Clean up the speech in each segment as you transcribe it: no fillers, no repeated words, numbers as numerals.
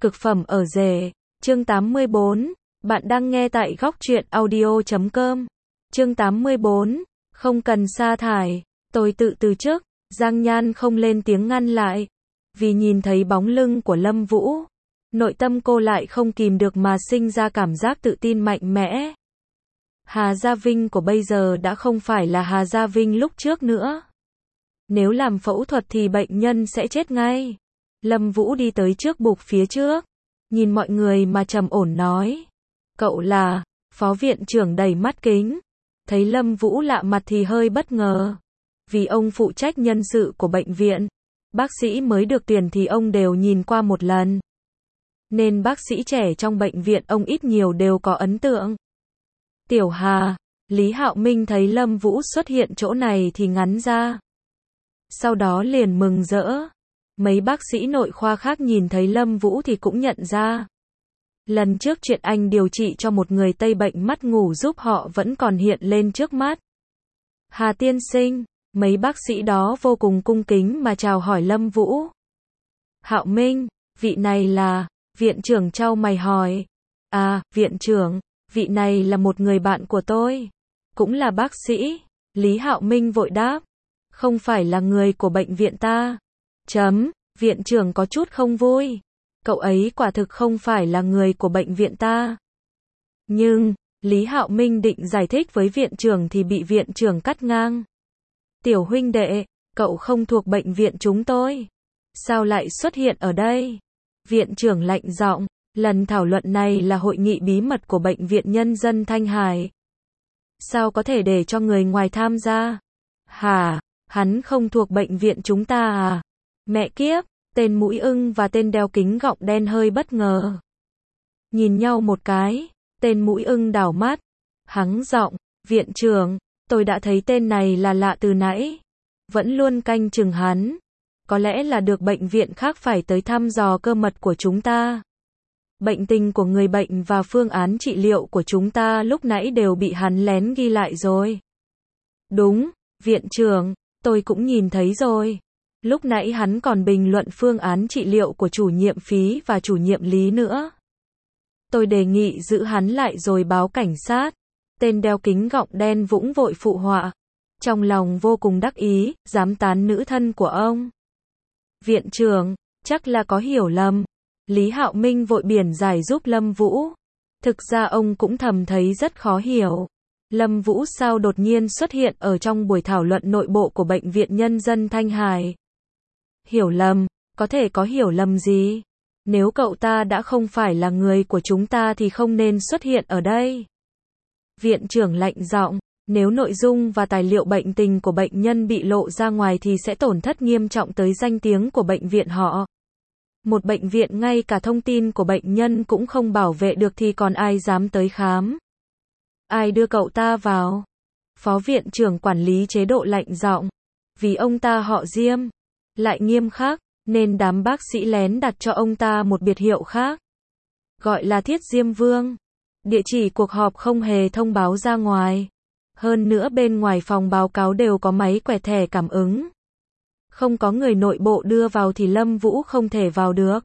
Cực phẩm ở rể. Chương 84. Bạn đang nghe tại góc truyện audio.com. Chương 84. Không cần sa thải. Tôi tự từ chức. Giang Nhan không lên tiếng ngăn lại. Vì nhìn thấy bóng lưng của Lâm Vũ, nội tâm cô lại không kìm được mà sinh ra cảm giác tự tin mạnh mẽ. Hà Gia Vinh của bây giờ đã không phải là Hà Gia Vinh lúc trước nữa. Nếu làm phẫu thuật thì bệnh nhân sẽ chết ngay. Lâm Vũ đi tới trước bục phía trước, nhìn mọi người mà trầm ổn nói. Cậu là? Phó viện trưởng đầy mắt kính. Thấy Lâm Vũ lạ mặt thì hơi bất ngờ. Vì ông phụ trách nhân sự của bệnh viện. Bác sĩ mới được tuyển thì ông đều nhìn qua một lần. Nên bác sĩ trẻ trong bệnh viện ông ít nhiều đều có ấn tượng. Tiểu Hà, Lý Hạo Minh thấy Lâm Vũ xuất hiện chỗ này thì ngắn ra. Sau đó liền mừng rỡ. Mấy bác sĩ nội khoa khác nhìn thấy Lâm Vũ thì cũng nhận ra. Lần trước chuyện anh điều trị cho một người Tây bệnh mắt ngủ giúp họ vẫn còn hiện lên trước mắt. Hà tiên sinh, mấy bác sĩ đó vô cùng cung kính mà chào hỏi Lâm Vũ. Hạo Minh, vị này là, viện trưởng chau mày hỏi. À, viện trưởng, vị này là một người bạn của tôi. Cũng là bác sĩ. Lý Hạo Minh vội đáp. Không phải là người của bệnh viện ta. Viện trưởng có chút không vui. Cậu ấy quả thực không phải là người của bệnh viện ta. Nhưng, Lý Hạo Minh định giải thích với viện trưởng thì bị viện trưởng cắt ngang. Tiểu huynh đệ, cậu không thuộc bệnh viện chúng tôi. Sao lại xuất hiện ở đây? Viện trưởng lạnh giọng, lần thảo luận này là hội nghị bí mật của Bệnh viện Nhân dân Thanh Hải. Sao có thể để cho người ngoài tham gia? Hả? Hắn không thuộc bệnh viện chúng ta à? Mẹ kiếp, tên mũi ưng và tên đeo kính gọng đen hơi bất ngờ. Nhìn nhau một cái, tên mũi ưng đảo mắt, hắng giọng, viện trưởng, tôi đã thấy tên này là lạ từ nãy. Vẫn luôn canh chừng hắn. Có lẽ là được bệnh viện khác phải tới thăm dò cơ mật của chúng ta. Bệnh tình của người bệnh và phương án trị liệu của chúng ta lúc nãy đều bị hắn lén ghi lại rồi. Đúng, viện trưởng, tôi cũng nhìn thấy rồi. Lúc nãy hắn còn bình luận phương án trị liệu của chủ nhiệm Phí và chủ nhiệm Lý nữa. Tôi đề nghị giữ hắn lại rồi báo cảnh sát. Tên đeo kính gọng đen vũng vội phụ họa. Trong lòng vô cùng đắc ý, dám tán nữ thân của ông. Viện trưởng, chắc là có hiểu lầm. Lý Hạo Minh vội biển giải giúp Lâm Vũ. Thực ra ông cũng thầm thấy rất khó hiểu. Lâm Vũ sao đột nhiên xuất hiện ở trong buổi thảo luận nội bộ của Bệnh viện Nhân dân Thanh Hải. Hiểu lầm, có thể có hiểu lầm gì? Nếu cậu ta đã không phải là người của chúng ta thì không nên xuất hiện ở đây. Viện trưởng lạnh giọng, nếu nội dung và tài liệu bệnh tình của bệnh nhân bị lộ ra ngoài thì sẽ tổn thất nghiêm trọng tới danh tiếng của bệnh viện họ. Một bệnh viện ngay cả thông tin của bệnh nhân cũng không bảo vệ được thì còn ai dám tới khám. Ai đưa cậu ta vào? Phó viện trưởng quản lý chế độ lạnh giọng. Vì ông ta họ Diêm, lại nghiêm khắc, nên đám bác sĩ lén đặt cho ông ta một biệt hiệu khác. Gọi là Thiết Diêm Vương. Địa chỉ cuộc họp không hề thông báo ra ngoài. Hơn nữa bên ngoài phòng báo cáo đều có máy quẹt thẻ cảm ứng. Không có người nội bộ đưa vào thì Lâm Vũ không thể vào được.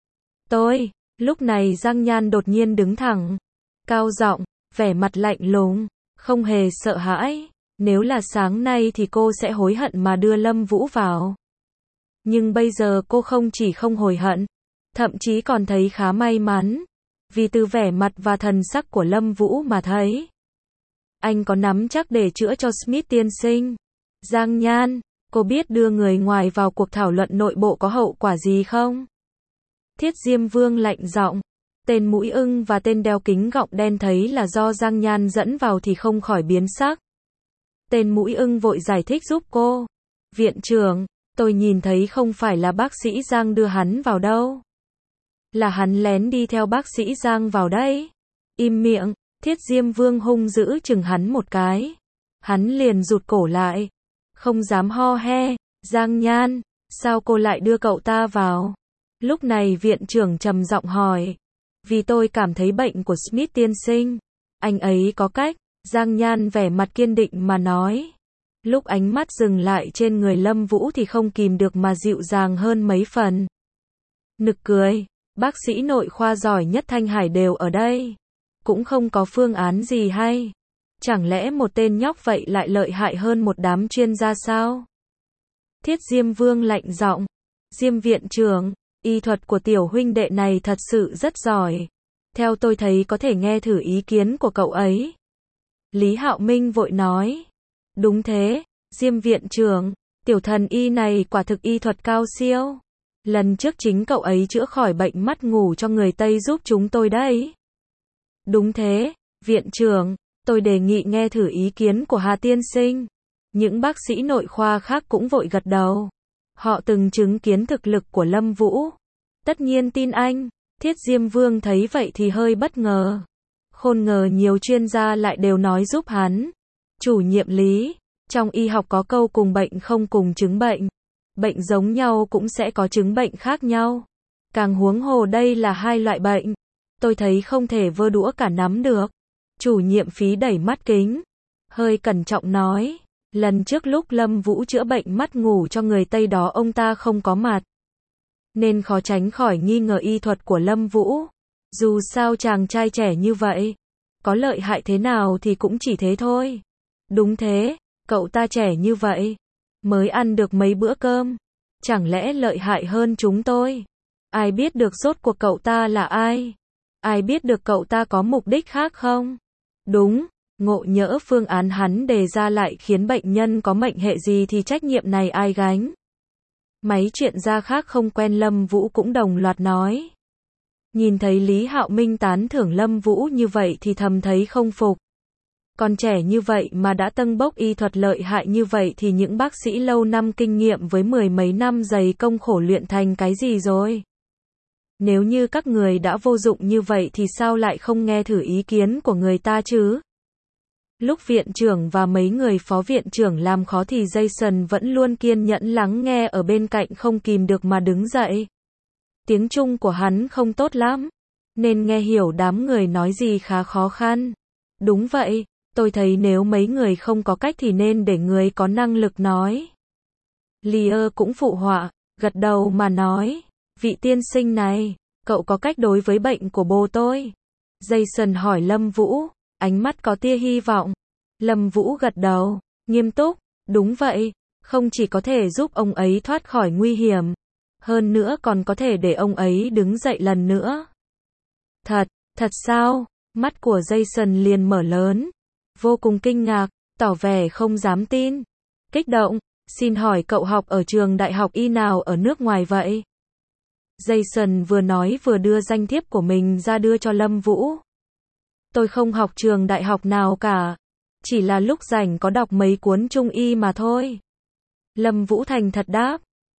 Lúc này Giang Nhan đột nhiên đứng thẳng. Cao giọng, vẻ mặt lạnh lùng, không hề sợ hãi. Nếu là sáng nay thì cô sẽ hối hận mà đưa Lâm Vũ vào. Nhưng bây giờ cô không chỉ không hối hận, thậm chí còn thấy khá may mắn. Vì từ vẻ mặt và thần sắc của Lâm Vũ mà thấy. Anh có nắm chắc để chữa cho Smith tiên sinh. Giang Nhan, cô biết đưa người ngoài vào cuộc thảo luận nội bộ có hậu quả gì không? Thiết Diêm Vương lạnh giọng. Tên mũi ưng và tên đeo kính gọng đen thấy là do Giang Nhan dẫn vào thì không khỏi biến sắc. Tên mũi ưng vội giải thích giúp cô. Viện trưởng, tôi nhìn thấy không phải là bác sĩ Giang đưa hắn vào đâu. Là hắn lén đi theo bác sĩ Giang vào đấy. Im miệng, Thiết Diêm Vương hung dữ chừng hắn một cái. Hắn liền rụt cổ lại. Không dám ho he. Giang Nhan, sao cô lại đưa cậu ta vào? Lúc này viện trưởng trầm giọng hỏi. Vì tôi cảm thấy bệnh của Smith tiên sinh. Anh ấy có cách. Giang Nhan vẻ mặt kiên định mà nói. Lúc ánh mắt dừng lại trên người Lâm Vũ thì không kìm được mà dịu dàng hơn mấy phần. Nực cười. Bác sĩ nội khoa giỏi nhất Thanh Hải đều ở đây. Cũng không có phương án gì hay. Chẳng lẽ một tên nhóc vậy lại lợi hại hơn một đám chuyên gia sao? Thiết Diêm Vương lạnh giọng. Diêm viện trưởng, y thuật của tiểu huynh đệ này thật sự rất giỏi. Theo tôi thấy có thể nghe thử ý kiến của cậu ấy. Lý Hạo Minh vội nói. Đúng thế, Diêm viện trưởng, tiểu thần y này quả thực y thuật cao siêu. Lần trước chính cậu ấy chữa khỏi bệnh mắt ngủ cho người Tây giúp chúng tôi đấy. Đúng thế, viện trưởng, tôi đề nghị nghe thử ý kiến của Hà tiên sinh. Những bác sĩ nội khoa khác cũng vội gật đầu. Họ từng chứng kiến thực lực của Lâm Vũ. Tất nhiên tin anh. Thiết Diêm Vương thấy vậy thì hơi bất ngờ. Khôn ngờ nhiều chuyên gia lại đều nói giúp hắn. Chủ nhiệm Lý, trong y học có câu cùng bệnh không cùng chứng bệnh. Bệnh giống nhau cũng sẽ có chứng bệnh khác nhau. Càng huống hồ đây là hai loại bệnh. Tôi thấy không thể vơ đũa cả nắm được. Chủ nhiệm Phí đẩy mắt kính. Hơi cẩn trọng nói. Lần trước lúc Lâm Vũ chữa bệnh mắt ngủ cho người Tây đó ông ta không có mặt. Nên khó tránh khỏi nghi ngờ y thuật của Lâm Vũ. Dù sao chàng trai trẻ như vậy. Có lợi hại thế nào thì cũng chỉ thế thôi. Đúng thế, cậu ta trẻ như vậy. Mới ăn được mấy bữa cơm. Chẳng lẽ lợi hại hơn chúng tôi? Ai biết được rốt cuộc cậu ta là ai? Ai biết được cậu ta có mục đích khác không? Đúng, ngộ nhỡ phương án hắn đề ra lại khiến bệnh nhân có mệnh hệ gì thì trách nhiệm này ai gánh? Mấy chuyện gia khác không quen Lâm Vũ cũng đồng loạt nói. Nhìn thấy Lý Hạo Minh tán thưởng Lâm Vũ như vậy thì thầm thấy không phục. Còn trẻ như vậy mà đã tâng bốc y thuật lợi hại như vậy thì những bác sĩ lâu năm kinh nghiệm với mười mấy năm dày công khổ luyện thành cái gì rồi? Nếu như các người đã vô dụng như vậy thì sao lại không nghe thử ý kiến của người ta chứ? Lúc viện trưởng và mấy người phó viện trưởng làm khó thì Jason vẫn luôn kiên nhẫn lắng nghe ở bên cạnh không kìm được mà đứng dậy. Tiếng Trung của hắn không tốt lắm, nên nghe hiểu đám người nói gì khá khó khăn. Đúng vậy, tôi thấy nếu mấy người không có cách thì nên để người có năng lực nói. Lear cũng phụ họa, gật đầu mà nói, vị tiên sinh này, cậu có cách đối với bệnh của bố tôi? Jason hỏi Lâm Vũ, ánh mắt có tia hy vọng. Lâm Vũ gật đầu, nghiêm túc, đúng vậy, không chỉ có thể giúp ông ấy thoát khỏi nguy hiểm, hơn nữa còn có thể để ông ấy đứng dậy lần nữa. Thật sao? Mắt của Jason liền mở lớn, vô cùng kinh ngạc, tỏ vẻ không dám tin. Kích động, xin hỏi cậu học ở trường đại học y nào ở nước ngoài vậy? Jason vừa nói vừa đưa danh thiếp của mình ra đưa cho Lâm Vũ. Tôi không học trường đại học nào cả, chỉ là lúc rảnh có đọc mấy cuốn Trung y mà thôi. Lâm Vũ thành thật đáp.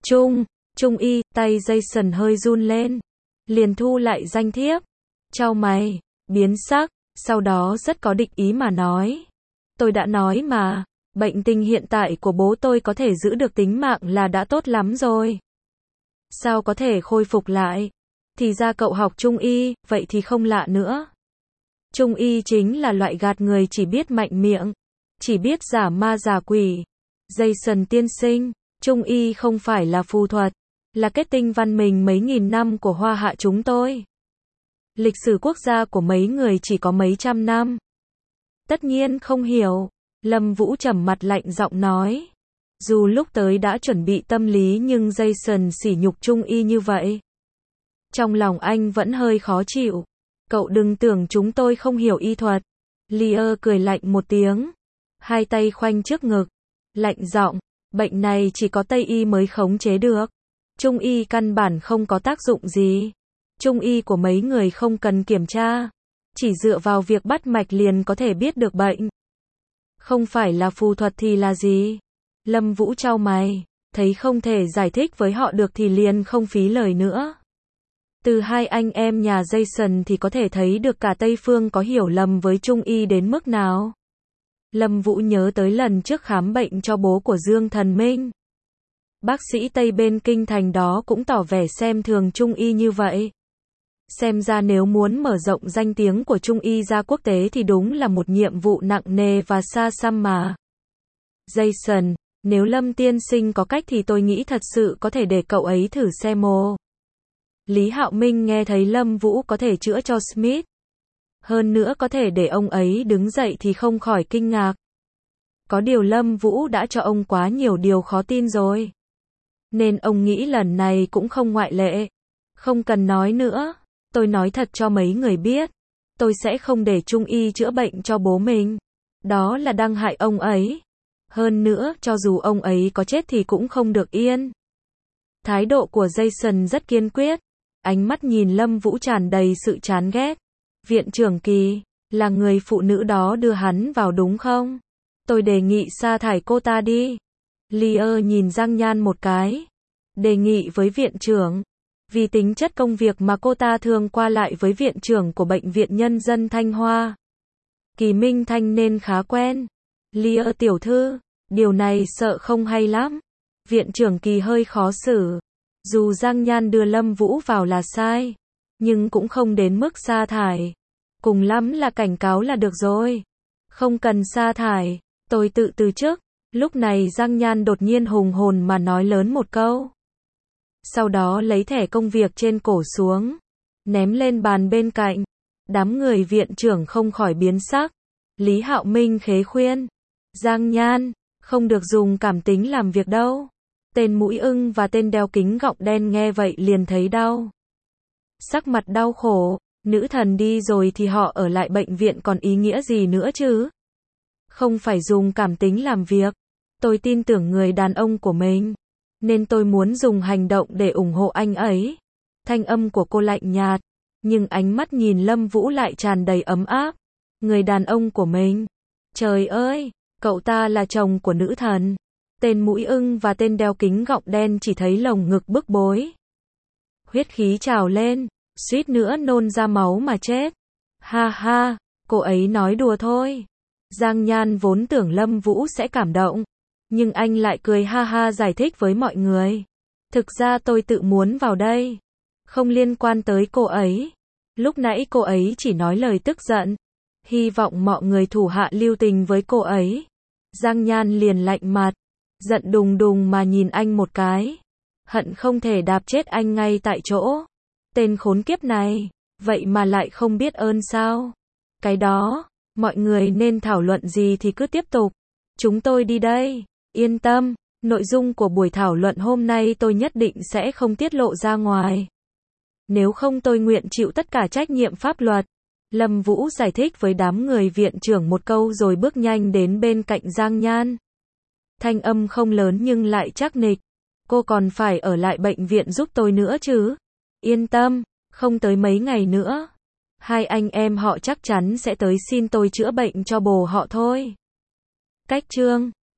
Trung y, tay Jason hơi run lên. Liền thu lại danh thiếp. Chau mày, biến sắc, sau đó rất có địch ý mà nói. Tôi đã nói mà, bệnh tình hiện tại của bố tôi có thể giữ được tính mạng là đã tốt lắm rồi. Sao có thể khôi phục lại? Thì ra cậu học Trung y, vậy thì không lạ nữa. Trung y chính là loại gạt người chỉ biết mạnh miệng, chỉ biết giả ma giả quỷ. Jason tiên sinh, Trung y không phải là phù thuật, là kết tinh văn minh mấy nghìn năm của Hoa Hạ chúng tôi. Lịch sử quốc gia của mấy người chỉ có mấy trăm năm. Tất nhiên không hiểu, Lâm Vũ trầm mặt lạnh giọng nói. Dù lúc tới đã chuẩn bị tâm lý nhưng Jason sỉ nhục Trung y như vậy. Trong lòng anh vẫn hơi khó chịu. Cậu đừng tưởng chúng tôi không hiểu y thuật. Lear cười lạnh một tiếng. Hai tay khoanh trước ngực. Lạnh giọng, bệnh này chỉ có Tây y mới khống chế được. Trung y căn bản không có tác dụng gì. Trung y của mấy người không cần kiểm tra. Chỉ dựa vào việc bắt mạch liền có thể biết được bệnh. Không phải là phù thuật thì là gì? Lâm Vũ chau mày, thấy không thể giải thích với họ được thì liền không phí lời nữa. Từ hai anh em nhà Jason thì có thể thấy được cả Tây Phương có hiểu lầm với Trung y đến mức nào. Lâm Vũ nhớ tới lần trước khám bệnh cho bố của Dương Thần Minh. Bác sĩ Tây bên kinh thành đó cũng tỏ vẻ xem thường Trung y như vậy. Xem ra nếu muốn mở rộng danh tiếng của Trung y ra quốc tế thì đúng là một nhiệm vụ nặng nề và xa xăm mà. Jason, nếu Lâm tiên sinh có cách thì tôi nghĩ thật sự có thể để cậu ấy thử xem ồ. Lý Hạo Minh nghe thấy Lâm Vũ có thể chữa cho Smith. Hơn nữa có thể để ông ấy đứng dậy thì không khỏi kinh ngạc. Có điều Lâm Vũ đã cho ông quá nhiều điều khó tin rồi. Nên ông nghĩ lần này cũng không ngoại lệ. Không cần nói nữa, tôi nói thật cho mấy người biết. Tôi sẽ không để Trung Y chữa bệnh cho bố mình. Đó là đang hại ông ấy. Hơn nữa, cho dù ông ấy có chết thì cũng không được yên. Thái độ của Jason rất kiên quyết. Ánh mắt nhìn Lâm Vũ tràn đầy sự chán ghét. Viện trưởng Kỳ, là người phụ nữ đó đưa hắn vào đúng không? Tôi đề nghị sa thải cô ta đi. Lear nhìn Giang Nhan một cái. Đề nghị với viện trưởng. Vì tính chất công việc mà cô ta thường qua lại với viện trưởng của Bệnh viện Nhân dân Thanh Hoa. Kỳ Minh Thanh nên khá quen. Lear tiểu thư, điều này sợ không hay lắm. Viện trưởng Kỳ hơi khó xử. Dù Giang Nhan đưa Lâm Vũ vào là sai, nhưng cũng không đến mức sa thải. Cùng lắm là cảnh cáo là được rồi. Không cần sa thải, tôi tự từ chức. Lúc này Giang Nhan đột nhiên hùng hồn mà nói lớn một câu. Sau đó lấy thẻ công việc trên cổ xuống, ném lên bàn bên cạnh. Đám người viện trưởng không khỏi biến sắc. Lý Hạo Minh khế khuyên. Giang Nhan, không được dùng cảm tính làm việc đâu. Tên mũi ưng và tên đeo kính gọng đen nghe vậy liền thấy đau. Sắc mặt đau khổ, nữ thần đi rồi thì họ ở lại bệnh viện còn ý nghĩa gì nữa chứ? Không phải dùng cảm tính làm việc. Tôi tin tưởng người đàn ông của mình, nên tôi muốn dùng hành động để ủng hộ anh ấy. Thanh âm của cô lạnh nhạt, nhưng ánh mắt nhìn Lâm Vũ lại tràn đầy ấm áp. Người đàn ông của mình. Trời ơi, cậu ta là chồng của nữ thần. Tên mũi ưng và tên đeo kính gọng đen chỉ thấy lồng ngực bức bối. Huyết khí trào lên, suýt nữa nôn ra máu mà chết. Ha ha, cô ấy nói đùa thôi. Giang Nhan vốn tưởng Lâm Vũ sẽ cảm động, nhưng anh lại cười ha ha giải thích với mọi người. Thực ra tôi tự muốn vào đây, không liên quan tới cô ấy. Lúc nãy cô ấy chỉ nói lời tức giận, hy vọng mọi người thủ hạ lưu tình với cô ấy. Giang Nhan liền lạnh mặt, giận đùng đùng mà nhìn anh một cái. Hận không thể đạp chết anh ngay tại chỗ. Tên khốn kiếp này, vậy mà lại không biết ơn sao? Cái đó, mọi người nên thảo luận gì thì cứ tiếp tục. Chúng tôi đi đây. Yên tâm, nội dung của buổi thảo luận hôm nay tôi nhất định sẽ không tiết lộ ra ngoài. Nếu không tôi nguyện chịu tất cả trách nhiệm pháp luật. Lâm Vũ giải thích với đám người viện trưởng một câu rồi bước nhanh đến bên cạnh Giang Nhan. Thanh âm không lớn nhưng lại chắc nịch. Cô còn phải ở lại bệnh viện giúp tôi nữa chứ? Yên tâm, không tới mấy ngày nữa. Hai anh em họ chắc chắn sẽ tới xin tôi chữa bệnh cho bồ họ thôi. Cách chương